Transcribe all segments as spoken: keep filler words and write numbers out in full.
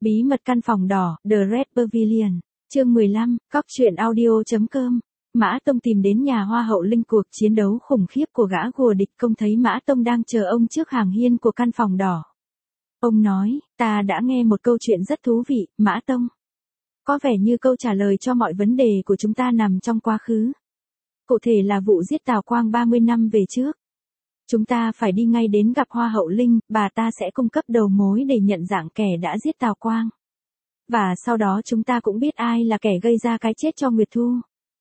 Bí mật căn phòng đỏ, The Red Pavilion, chương mười lăm, cóc truyện audio.com. Mã Tông tìm đến nhà Hoa hậu Linh, cuộc chiến đấu khủng khiếp của gã gùa địch công thấy Mã Tông đang chờ ông trước hàng hiên của căn phòng đỏ. Ông nói, ta đã nghe một câu chuyện rất thú vị, Mã Tông. Có vẻ như câu trả lời cho mọi vấn đề của chúng ta nằm trong quá khứ. Cụ thể là vụ giết Tào Quang ba mươi năm về trước. Chúng ta phải đi ngay đến gặp Hoa hậu Linh, bà ta sẽ cung cấp đầu mối để nhận dạng kẻ đã giết Tào Quang. Và sau đó chúng ta cũng biết ai là kẻ gây ra cái chết cho Nguyệt Thu.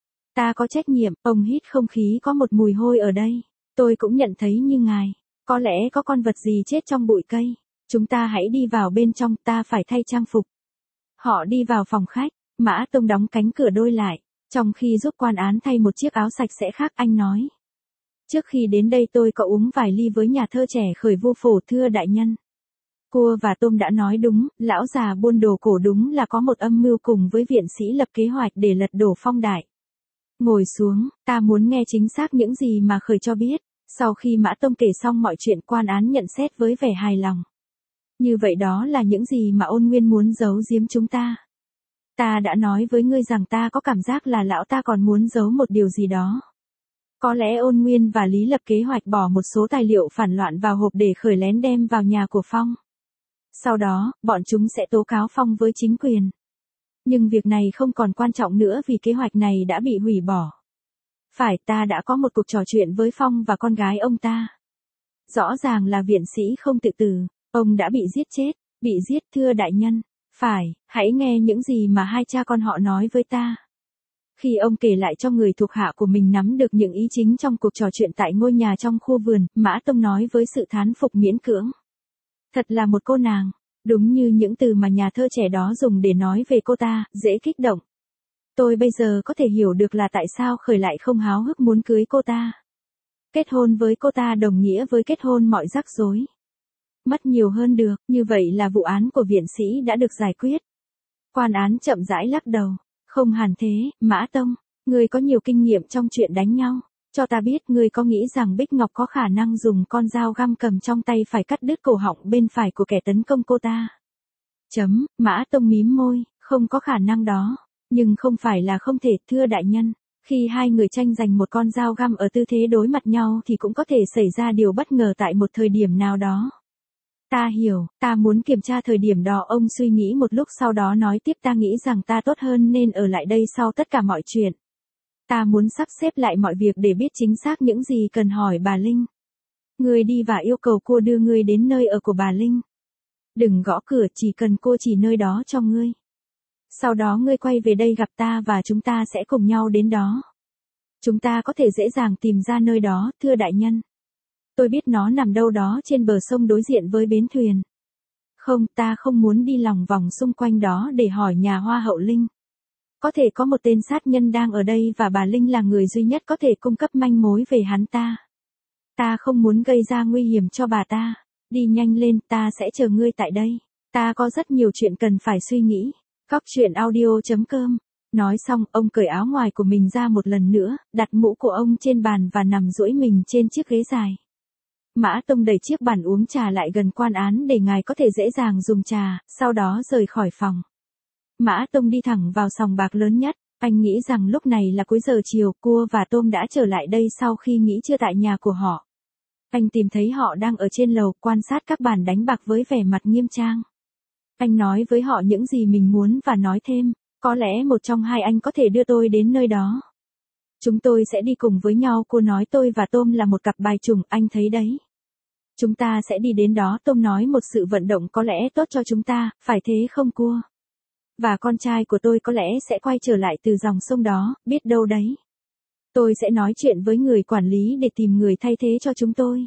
Ta có trách nhiệm, ông hít không khí có một mùi hôi ở đây. Tôi cũng nhận thấy như ngài. Có lẽ có con vật gì chết trong bụi cây. Chúng ta hãy đi vào bên trong, ta phải thay trang phục. Họ đi vào phòng khách, Mã Tông đóng cánh cửa đôi lại. Trong khi giúp quan án thay một chiếc áo sạch sẽ khác, anh nói. Trước khi đến đây tôi có uống vài ly với nhà thơ trẻ khởi vô phổ, thưa đại nhân. Cua và tôm đã nói đúng, lão già buôn đồ cổ đúng là có một âm mưu cùng với viện sĩ lập kế hoạch để lật đổ Phong Đại. Ngồi xuống, ta muốn nghe chính xác những gì mà khởi cho biết. Sau khi Mã Tông kể xong mọi chuyện, quan án nhận xét với vẻ hài lòng. Như vậy đó là những gì mà Ôn Nguyên muốn giấu giếm chúng ta. Ta đã nói với ngươi rằng ta có cảm giác là lão ta còn muốn giấu một điều gì đó. Có lẽ Ôn Nguyên và Lý lập kế hoạch bỏ một số tài liệu phản loạn vào hộp để khởi lén đem vào nhà của Phong. Sau đó, bọn chúng sẽ tố cáo Phong với chính quyền. Nhưng việc này không còn quan trọng nữa vì kế hoạch này đã bị hủy bỏ. Phải, ta đã có một cuộc trò chuyện với Phong và con gái ông ta. Rõ ràng là viện sĩ không tự tử, ông đã bị giết chết, bị giết thưa đại nhân. Phải, hãy nghe những gì mà hai cha con họ nói với ta. Khi ông kể lại cho người thuộc hạ của mình nắm được những ý chính trong cuộc trò chuyện tại ngôi nhà trong khu vườn, Mã Tông nói với sự thán phục miễn cưỡng. Thật là một cô nàng, đúng như những từ mà nhà thơ trẻ đó dùng để nói về cô ta, dễ kích động. Tôi bây giờ có thể hiểu được là tại sao khởi lại không háo hức muốn cưới cô ta. Kết hôn với cô ta đồng nghĩa với kết hôn mọi rắc rối. Mất nhiều hơn được, như vậy là vụ án của viện sĩ đã được giải quyết. Quan án chậm rãi lắc đầu. Không hẳn thế, Mã Tông, ngươi có nhiều kinh nghiệm trong chuyện đánh nhau. Cho ta biết ngươi có nghĩ rằng Bích Ngọc có khả năng dùng con dao găm cầm trong tay phải cắt đứt cổ họng bên phải của kẻ tấn công cô ta. Chấm, Mã Tông mím môi, không có khả năng đó. Nhưng không phải là không thể, thưa đại nhân. Khi hai người tranh giành một con dao găm ở tư thế đối mặt nhau thì cũng có thể xảy ra điều bất ngờ tại một thời điểm nào đó. Ta hiểu, ta muốn kiểm tra thời điểm đó. Ông suy nghĩ một lúc sau đó nói tiếp, ta nghĩ rằng ta tốt hơn nên ở lại đây sau tất cả mọi chuyện. Ta muốn sắp xếp lại mọi việc để biết chính xác những gì cần hỏi bà Linh. Ngươi đi và yêu cầu cô đưa ngươi đến nơi ở của bà Linh. Đừng gõ cửa, chỉ cần cô chỉ nơi đó cho ngươi. Sau đó ngươi quay về đây gặp ta và chúng ta sẽ cùng nhau đến đó. Chúng ta có thể dễ dàng tìm ra nơi đó, thưa đại nhân. Tôi biết nó nằm đâu đó trên bờ sông đối diện với bến thuyền. Không, ta không muốn đi lòng vòng xung quanh đó để hỏi nhà Hoa hậu Linh. Có thể có một tên sát nhân đang ở đây và bà Linh là người duy nhất có thể cung cấp manh mối về hắn ta. Ta không muốn gây ra nguy hiểm cho bà ta. Đi nhanh lên, ta sẽ chờ ngươi tại đây. Ta có rất nhiều chuyện cần phải suy nghĩ. Cóc truyện audio.com. Nói xong, ông cởi áo ngoài của mình ra một lần nữa, đặt mũ của ông trên bàn và nằm duỗi mình trên chiếc ghế dài. Mã Tông đẩy chiếc bàn uống trà lại gần quan án để ngài có thể dễ dàng dùng trà, sau đó rời khỏi phòng. Mã Tông đi thẳng vào sòng bạc lớn nhất, anh nghĩ rằng lúc này là cuối giờ chiều, Cua và Tôm đã trở lại đây sau khi nghỉ trưa tại nhà của họ. Anh tìm thấy họ đang ở trên lầu quan sát các bàn đánh bạc với vẻ mặt nghiêm trang. Anh nói với họ những gì mình muốn và nói thêm, có lẽ một trong hai anh có thể đưa tôi đến nơi đó. Chúng tôi sẽ đi cùng với nhau. Cô nói tôi và Tôm là một cặp bài trùng, anh thấy đấy. Chúng ta sẽ đi đến đó. Tôm nói một sự vận động có lẽ tốt cho chúng ta, phải thế không Cua? Và con trai của tôi có lẽ sẽ quay trở lại từ dòng sông đó, biết đâu đấy. Tôi sẽ nói chuyện với người quản lý để tìm người thay thế cho chúng tôi.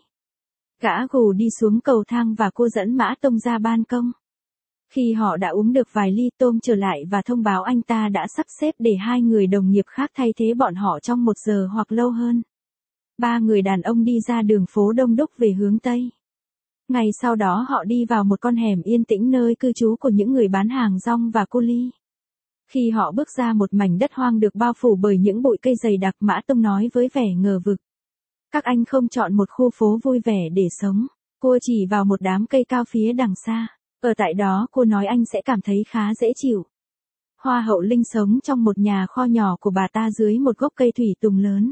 Gã gù đi xuống cầu thang và cô dẫn Mã Tông ra ban công. Khi họ đã uống được vài ly, Tôm trở lại và thông báo anh ta đã sắp xếp để hai người đồng nghiệp khác thay thế bọn họ trong một giờ hoặc lâu hơn. Ba người đàn ông đi ra đường phố đông đúc về hướng Tây. Ngày sau đó họ đi vào một con hẻm yên tĩnh nơi cư trú của những người bán hàng rong và cô ly. Khi họ bước ra một mảnh đất hoang được bao phủ bởi những bụi cây dày đặc, Mã Tông nói với vẻ ngờ vực. Các anh không chọn một khu phố vui vẻ để sống. Cô chỉ vào một đám cây cao phía đằng xa. Ở tại đó cô nói anh sẽ cảm thấy khá dễ chịu. Hoa hậu Linh sống trong một nhà kho nhỏ của bà ta dưới một gốc cây thủy tùng lớn.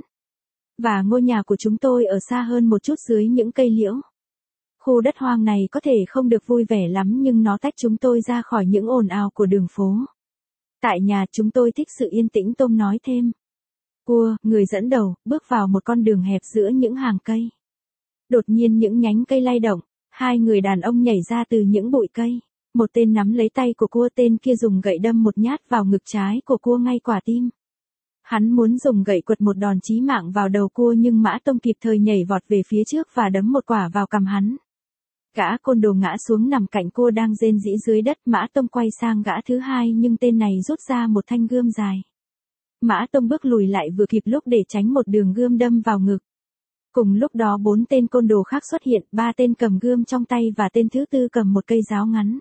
Và ngôi nhà của chúng tôi ở xa hơn một chút dưới những cây liễu. Khu đất hoang này có thể không được vui vẻ lắm nhưng nó tách chúng tôi ra khỏi những ồn ào của đường phố. Tại nhà chúng tôi thích sự yên tĩnh, Tom nói thêm. Cua, người dẫn đầu, bước vào một con đường hẹp giữa những hàng cây. Đột nhiên những nhánh cây lay động, hai người đàn ông nhảy ra từ những bụi cây. Một tên nắm lấy tay của cua, tên kia dùng gậy đâm một nhát vào ngực trái của cua ngay quả tim. Hắn muốn dùng gậy quật một đòn chí mạng vào đầu cua nhưng Mã Tông kịp thời nhảy vọt về phía trước và đấm một quả vào cằm hắn. Gã côn đồ ngã xuống nằm cạnh cua đang rên rỉ dưới đất. Mã Tông quay sang gã thứ hai nhưng tên này rút ra một thanh gươm dài. Mã Tông bước lùi lại vừa kịp lúc để tránh một đường gươm đâm vào ngực. Cùng lúc đó bốn tên côn đồ khác xuất hiện, ba tên cầm gươm trong tay và tên thứ tư cầm một cây giáo ngắn.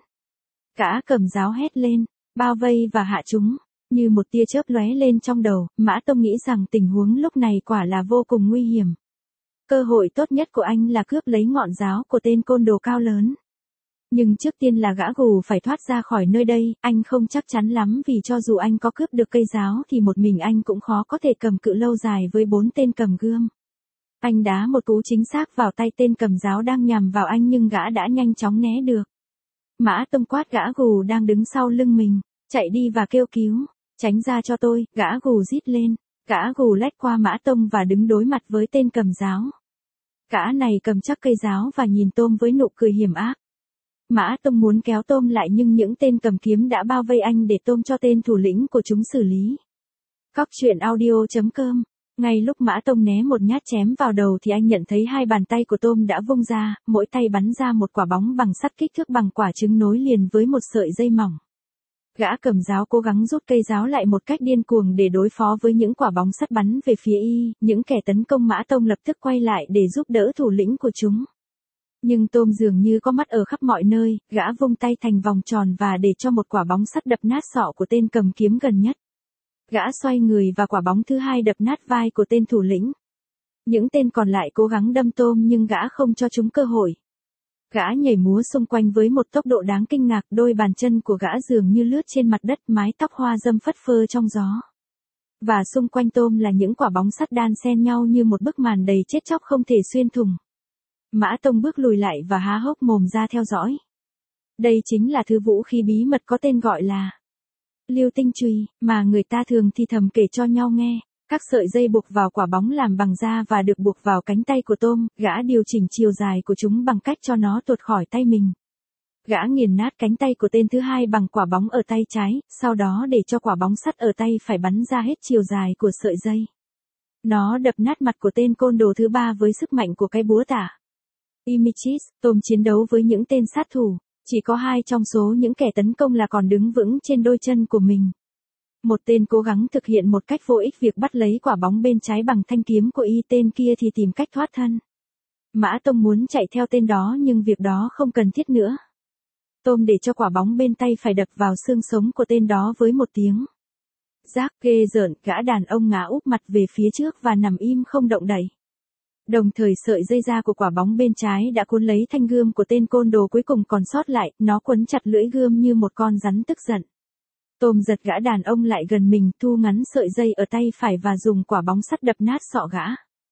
Gã cầm giáo hét lên, bao vây và hạ chúng. Như một tia chớp lóe lên trong đầu, Mã Tông nghĩ rằng tình huống lúc này quả là vô cùng nguy hiểm. Cơ hội tốt nhất của anh là cướp lấy ngọn giáo của tên côn đồ cao lớn. Nhưng trước tiên là gã gù phải thoát ra khỏi nơi đây, anh không chắc chắn lắm vì cho dù anh có cướp được cây giáo thì một mình anh cũng khó có thể cầm cự lâu dài với bốn tên cầm gươm. Anh đá một cú chính xác vào tay tên cầm giáo đang nhằm vào anh nhưng gã đã nhanh chóng né được. Mã Tông quát gã gù đang đứng sau lưng mình, chạy đi và kêu cứu, tránh ra cho tôi, gã gù rít lên. Gã gù lách qua Mã Tông và đứng đối mặt với tên cầm giáo. Gã này cầm chắc cây giáo và nhìn Tom với nụ cười hiểm ác. Mã Tông muốn kéo Tom lại nhưng những tên cầm kiếm đã bao vây anh để Tom cho tên thủ lĩnh của chúng xử lý. Cóc truyện audio chấm com. Ngay lúc Mã Tông né một nhát chém vào đầu thì anh nhận thấy hai bàn tay của Tom đã vung ra, mỗi tay bắn ra một quả bóng bằng sắt kích thước bằng quả trứng nối liền với một sợi dây mỏng. Gã cầm giáo cố gắng rút cây giáo lại một cách điên cuồng để đối phó với những quả bóng sắt bắn về phía y, những kẻ tấn công Mã Tông lập tức quay lại để giúp đỡ thủ lĩnh của chúng. Nhưng Tom dường như có mắt ở khắp mọi nơi, gã vung tay thành vòng tròn và để cho một quả bóng sắt đập nát sọ của tên cầm kiếm gần nhất. Gã xoay người và quả bóng thứ hai đập nát vai của tên thủ lĩnh. Những tên còn lại cố gắng đâm Tom nhưng gã không cho chúng cơ hội. Gã nhảy múa xung quanh với một tốc độ đáng kinh ngạc, đôi bàn chân của gã dường như lướt trên mặt đất, mái tóc hoa râm phất phơ trong gió. Và xung quanh Tom là những quả bóng sắt đan xen nhau như một bức màn đầy chết chóc không thể xuyên thủng. Mã Tông bước lùi lại và há hốc mồm ra theo dõi. Đây chính là thứ vũ khí bí mật có tên gọi là Lưu Tinh Chùy, mà người ta thường thì thầm kể cho nhau nghe. Các sợi dây buộc vào quả bóng làm bằng da và được buộc vào cánh tay của Tom, gã điều chỉnh chiều dài của chúng bằng cách cho nó tuột khỏi tay mình. Gã nghiền nát cánh tay của tên thứ hai bằng quả bóng ở tay trái, sau đó để cho quả bóng sắt ở tay phải bắn ra hết chiều dài của sợi dây. Nó đập nát mặt của tên côn đồ thứ ba với sức mạnh của cái búa tả. Imichis, Tom chiến đấu với những tên sát thủ, chỉ có hai trong số những kẻ tấn công là còn đứng vững trên đôi chân của mình. Một tên cố gắng thực hiện một cách vô ích việc bắt lấy quả bóng bên trái bằng thanh kiếm của y, tên kia thì tìm cách thoát thân. Mã Tông muốn chạy theo tên đó nhưng việc đó không cần thiết nữa. Tom để cho quả bóng bên tay phải đập vào xương sống của tên đó với một tiếng rác ghê rợn, gã đàn ông ngã úp mặt về phía trước và nằm im không động đậy. Đồng thời sợi dây da của quả bóng bên trái đã cuốn lấy thanh gươm của tên côn đồ cuối cùng còn sót lại, nó quấn chặt lưỡi gươm như một con rắn tức giận. Tom giật gã đàn ông lại gần mình, thu ngắn sợi dây ở tay phải và dùng quả bóng sắt đập nát sọ gã.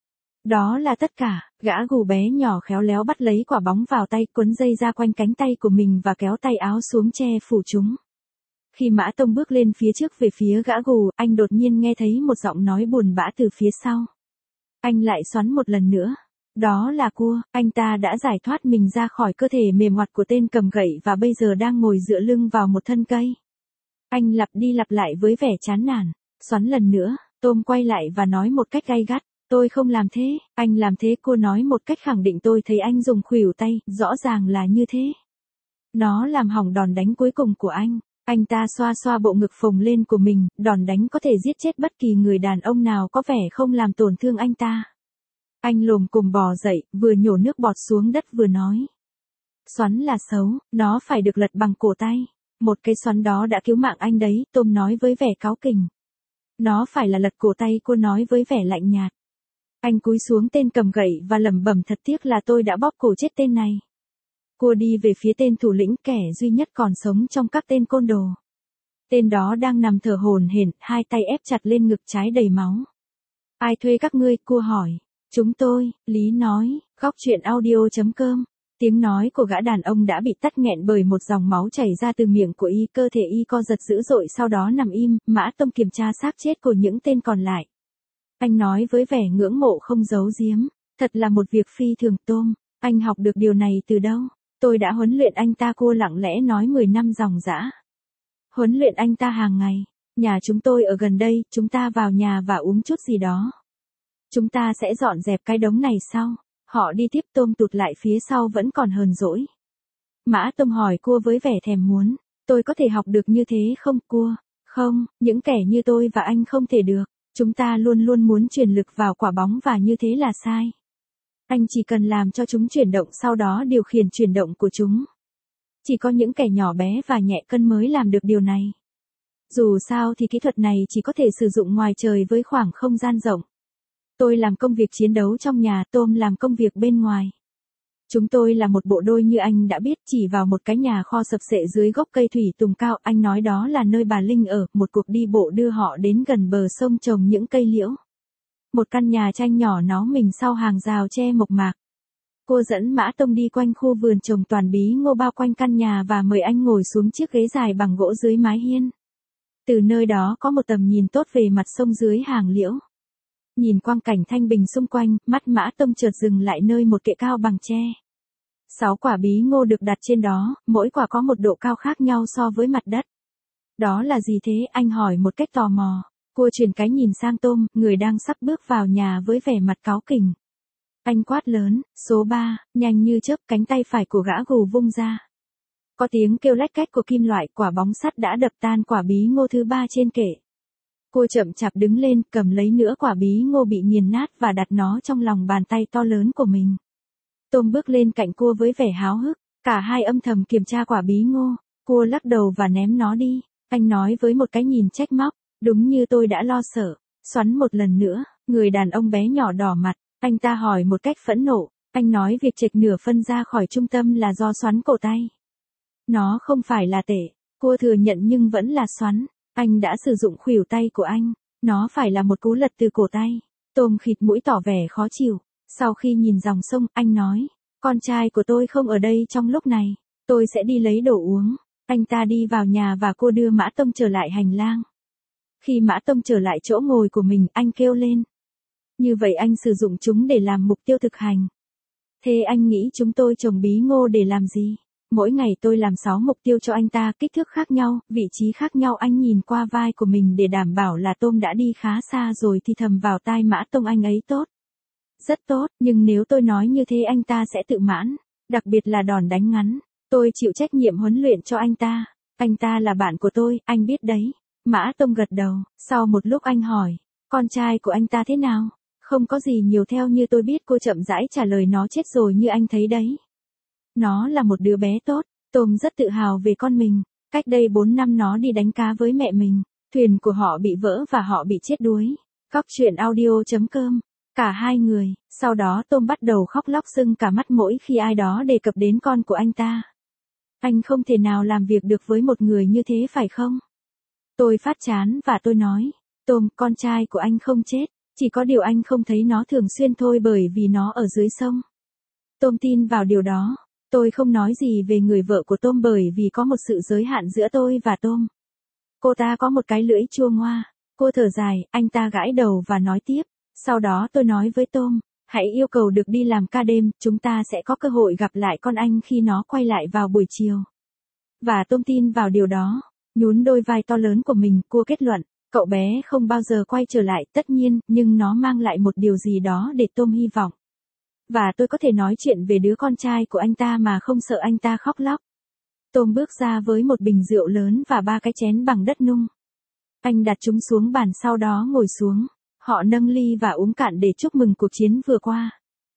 Đó là tất cả, gã gù bé nhỏ khéo léo bắt lấy quả bóng vào tay, quấn dây ra quanh cánh tay của mình và kéo tay áo xuống che phủ chúng. Khi Mã Tông bước lên phía trước về phía gã gù, anh đột nhiên nghe thấy một giọng nói buồn bã từ phía sau. Anh lại xoắn một lần nữa. Đó là Cua, anh ta đã giải thoát mình ra khỏi cơ thể mềm ngoặt của tên cầm gậy và bây giờ đang ngồi dựa lưng vào một thân cây. Anh lặp đi lặp lại với vẻ chán nản. Xoắn lần nữa, Tom quay lại và nói một cách gay gắt. Tôi không làm thế, anh làm thế. Cô nói một cách khẳng định. Tôi thấy anh dùng khuỷu tay, rõ ràng là như thế. Nó làm hỏng đòn đánh cuối cùng của anh. Anh ta xoa xoa bộ ngực phồng lên của mình, đòn đánh có thể giết chết bất kỳ người đàn ông nào có vẻ không làm tổn thương anh ta. Anh lồm cồm bò dậy, vừa nhổ nước bọt xuống đất vừa nói. Xoắn là xấu, nó phải được lật bằng cổ tay. Một cái xoắn đó đã cứu mạng anh đấy, Tom nói với vẻ cáu kỉnh. Nó phải là lật cổ tay, cô nói với vẻ lạnh nhạt. Anh cúi xuống tên cầm gậy và lẩm bẩm, thật tiếc là tôi đã bóp cổ chết tên này. Cua đi về phía tên thủ lĩnh, kẻ duy nhất còn sống trong các tên côn đồ. Tên đó đang nằm thở hổn hển, hai tay ép chặt lên ngực trái đầy máu. Ai thuê các ngươi? Cua hỏi. Chúng tôi, Lý nói. Góc truyện audio chấm com. Tiếng nói của gã đàn ông đã bị tắc nghẹn bởi một dòng máu chảy ra từ miệng của y, cơ thể y co giật dữ dội, sau đó nằm im. Mã Tông kiểm tra xác chết của những tên còn lại. Anh nói với vẻ ngưỡng mộ không giấu giếm. Thật là một việc phi thường. Tom, anh học được điều này từ đâu? Tôi đã huấn luyện anh ta. Cô lặng lẽ nói. mười năm dòng dã. Huấn luyện anh ta hàng ngày. Nhà chúng tôi ở gần đây, chúng ta vào nhà và uống chút gì đó. Chúng ta sẽ dọn dẹp cái đống này sau. Họ đi tiếp. Tom tụt lại phía sau vẫn còn hờn dỗi. Mã Tông hỏi Cua với vẻ thèm muốn. Tôi có thể học được như thế không? Cua. Không, những kẻ như tôi và anh không thể được. Chúng ta luôn luôn muốn truyền lực vào quả bóng và như thế là sai. Anh chỉ cần làm cho chúng chuyển động, sau đó điều khiển chuyển động của chúng. Chỉ có những kẻ nhỏ bé và nhẹ cân mới làm được điều này. Dù sao thì kỹ thuật này chỉ có thể sử dụng ngoài trời với khoảng không gian rộng. Tôi làm công việc chiến đấu trong nhà, Tom làm công việc bên ngoài. Chúng tôi là một bộ đôi như anh đã biết. Chỉ vào một cái nhà kho sập sệ dưới gốc cây thủy tùng cao, anh nói đó là nơi bà Linh ở. Một cuộc đi bộ đưa họ đến gần bờ sông trồng những cây liễu. Một căn nhà tranh nhỏ nó mình sau hàng rào tre mộc mạc. Cô dẫn Mã Tông đi quanh khu vườn trồng toàn bí ngô bao quanh căn nhà và mời anh ngồi xuống chiếc ghế dài bằng gỗ dưới mái hiên. Từ nơi đó có một tầm nhìn tốt về mặt sông dưới hàng liễu. Nhìn quang cảnh thanh bình xung quanh, mắt Mã Tông chợt dừng lại nơi một kệ cao bằng tre. Sáu quả bí ngô được đặt trên đó, mỗi quả có một độ cao khác nhau so với mặt đất. Đó là gì thế? Anh hỏi một cách tò mò. Cô chuyển cái nhìn sang Tom, người đang sắp bước vào nhà với vẻ mặt cáu kỉnh. Anh quát lớn. Số ba, nhanh như chớp, cánh tay phải của gã gù vung ra. Có tiếng kêu lách cách của kim loại, quả bóng sắt đã đập tan quả bí ngô thứ ba trên kệ. Cô chậm chạp đứng lên, cầm lấy nửa quả bí ngô bị nghiền nát và đặt nó trong lòng bàn tay to lớn của mình. Tom bước lên cạnh cô với vẻ háo hức. Cả hai âm thầm kiểm tra quả bí ngô. Cô lắc đầu và ném nó đi. Anh nói với một cái nhìn trách móc. Đúng như tôi đã lo sợ. Xoắn một lần nữa. Người đàn ông bé nhỏ đỏ mặt. Anh ta hỏi một cách phẫn nộ. Anh nói việc chệch nửa phân ra khỏi trung tâm là do xoắn cổ tay. Nó không phải là tệ. Cô thừa nhận nhưng vẫn là xoắn. Anh đã sử dụng khuỷu tay của anh. Nó phải là một cú lật từ cổ tay. Tom khịt mũi tỏ vẻ khó chịu. Sau khi nhìn dòng sông, anh nói. Con trai của tôi không ở đây trong lúc này. Tôi sẽ đi lấy đồ uống. Anh ta đi vào nhà và cô đưa Mã Tông trở lại hành lang. Khi Mã Tông trở lại chỗ ngồi của mình, anh kêu lên. Như vậy anh sử dụng chúng để làm mục tiêu thực hành. Thế anh nghĩ chúng tôi trồng bí ngô để làm gì? Mỗi ngày tôi làm sáu mục tiêu cho anh ta, kích thước khác nhau, vị trí khác nhau. Anh nhìn qua vai của mình để đảm bảo là Tom đã đi khá xa rồi thì thầm vào tai Mã Tông. Anh ấy tốt. Rất tốt, nhưng nếu tôi nói như thế anh ta sẽ tự mãn. Đặc biệt là đòn đánh ngắn. Tôi chịu trách nhiệm huấn luyện cho anh ta. Anh ta là bạn của tôi, anh biết đấy. Mã Tông gật đầu. Sau một lúc anh hỏi. Con trai của anh ta thế nào? Không có gì nhiều theo như tôi biết. Cô chậm rãi trả lời. Nó chết rồi như anh thấy đấy. Nó là một đứa bé tốt. Tom rất tự hào về con mình. Cách đây bốn năm nó đi đánh cá với mẹ mình. Thuyền của họ bị vỡ và họ bị chết đuối. Góc truyện audio chấm com. Cả hai người. Sau đó Tom bắt đầu khóc lóc sưng cả mắt mỗi khi ai đó đề cập đến con của anh ta. Anh không thể nào làm việc được với một người như thế phải không? Tôi phát chán và tôi nói. Tom, con trai của anh không chết. Chỉ có điều anh không thấy nó thường xuyên thôi bởi vì nó ở dưới sông. Tom tin vào điều đó. Tôi không nói gì về người vợ của Tom bởi vì có một sự giới hạn giữa tôi và Tom. Cô ta có một cái lưỡi chua ngoa. Cô thở dài, anh ta gãi đầu và nói tiếp. Sau đó tôi nói với Tom, hãy yêu cầu được đi làm ca đêm, chúng ta sẽ có cơ hội gặp lại con anh khi nó quay lại vào buổi chiều. Và Tom tin vào điều đó. Nhún đôi vai to lớn của mình, cô kết luận, cậu bé không bao giờ quay trở lại, tất nhiên, nhưng nó mang lại một điều gì đó để Tom hy vọng. Và tôi có thể nói chuyện về đứa con trai của anh ta mà không sợ anh ta khóc lóc. Tom bước ra với một bình rượu lớn và ba cái chén bằng đất nung. Anh đặt chúng xuống bàn sau đó ngồi xuống. Họ nâng ly và uống cạn để chúc mừng cuộc chiến vừa qua.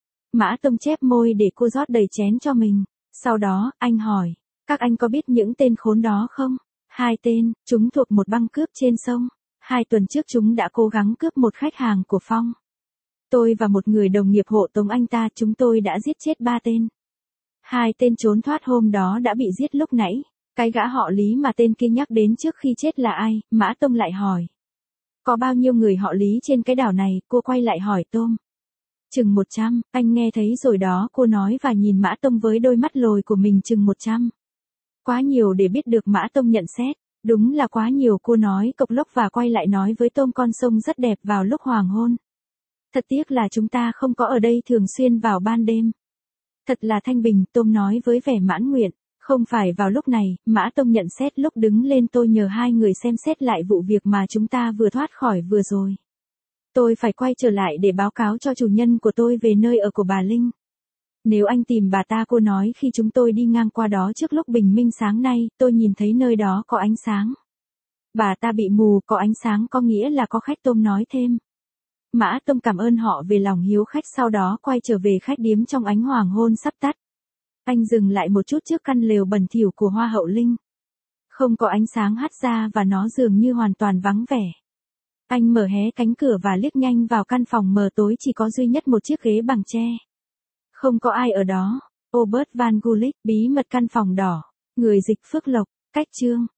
Mã Tông chép môi để cô rót đầy chén cho mình. Sau đó, anh hỏi, các anh có biết những tên khốn đó không? Hai tên, chúng thuộc một băng cướp trên sông. Hai tuần trước chúng đã cố gắng cướp một khách hàng của Phong. Tôi và một người đồng nghiệp hộ tống anh ta, chúng tôi đã giết chết ba tên. Hai tên trốn thoát hôm đó đã bị giết lúc nãy. Cái gã họ Lý mà tên kia nhắc đến trước khi chết là ai? Mã Tông lại hỏi. Có bao nhiêu người họ Lý trên cái đảo này? Cô quay lại hỏi Tôm. Chừng một trăm, anh nghe thấy rồi đó, cô nói và nhìn Mã Tông với đôi mắt lồi của mình. Chừng một trăm. Quá nhiều để biết được, Mã Tông nhận xét. Đúng là quá nhiều, cô nói cộc lốc và quay lại nói với Tôm, con sông rất đẹp vào lúc hoàng hôn. Thật tiếc là chúng ta không có ở đây thường xuyên vào ban đêm. Thật là thanh bình, Tôm nói với vẻ mãn nguyện. Không phải vào lúc này, Mã Tông nhận xét. Lúc đứng lên tôi nhờ hai người xem xét lại vụ việc mà chúng ta vừa thoát khỏi vừa rồi. Tôi phải quay trở lại để báo cáo cho chủ nhân của tôi về nơi ở của bà Linh. Nếu anh tìm bà ta, cô nói, khi chúng tôi đi ngang qua đó trước lúc bình minh sáng nay, tôi nhìn thấy nơi đó có ánh sáng. Bà ta bị mù, có ánh sáng có nghĩa là có khách, Tôm nói thêm. Mã Tông cảm ơn họ về lòng hiếu khách, sau đó quay trở về khách điếm trong ánh hoàng hôn sắp tắt. Anh dừng lại một chút trước căn lều bẩn thỉu của Hoa hậu Linh. Không có ánh sáng hắt ra và nó dường như hoàn toàn vắng vẻ. Anh mở hé cánh cửa và liếc nhanh vào căn phòng mờ tối, chỉ có duy nhất một chiếc ghế bằng tre. Không có ai ở đó. Robert Van Gulik, bí mật căn phòng đỏ. Người dịch Phước Lộc, cách chương.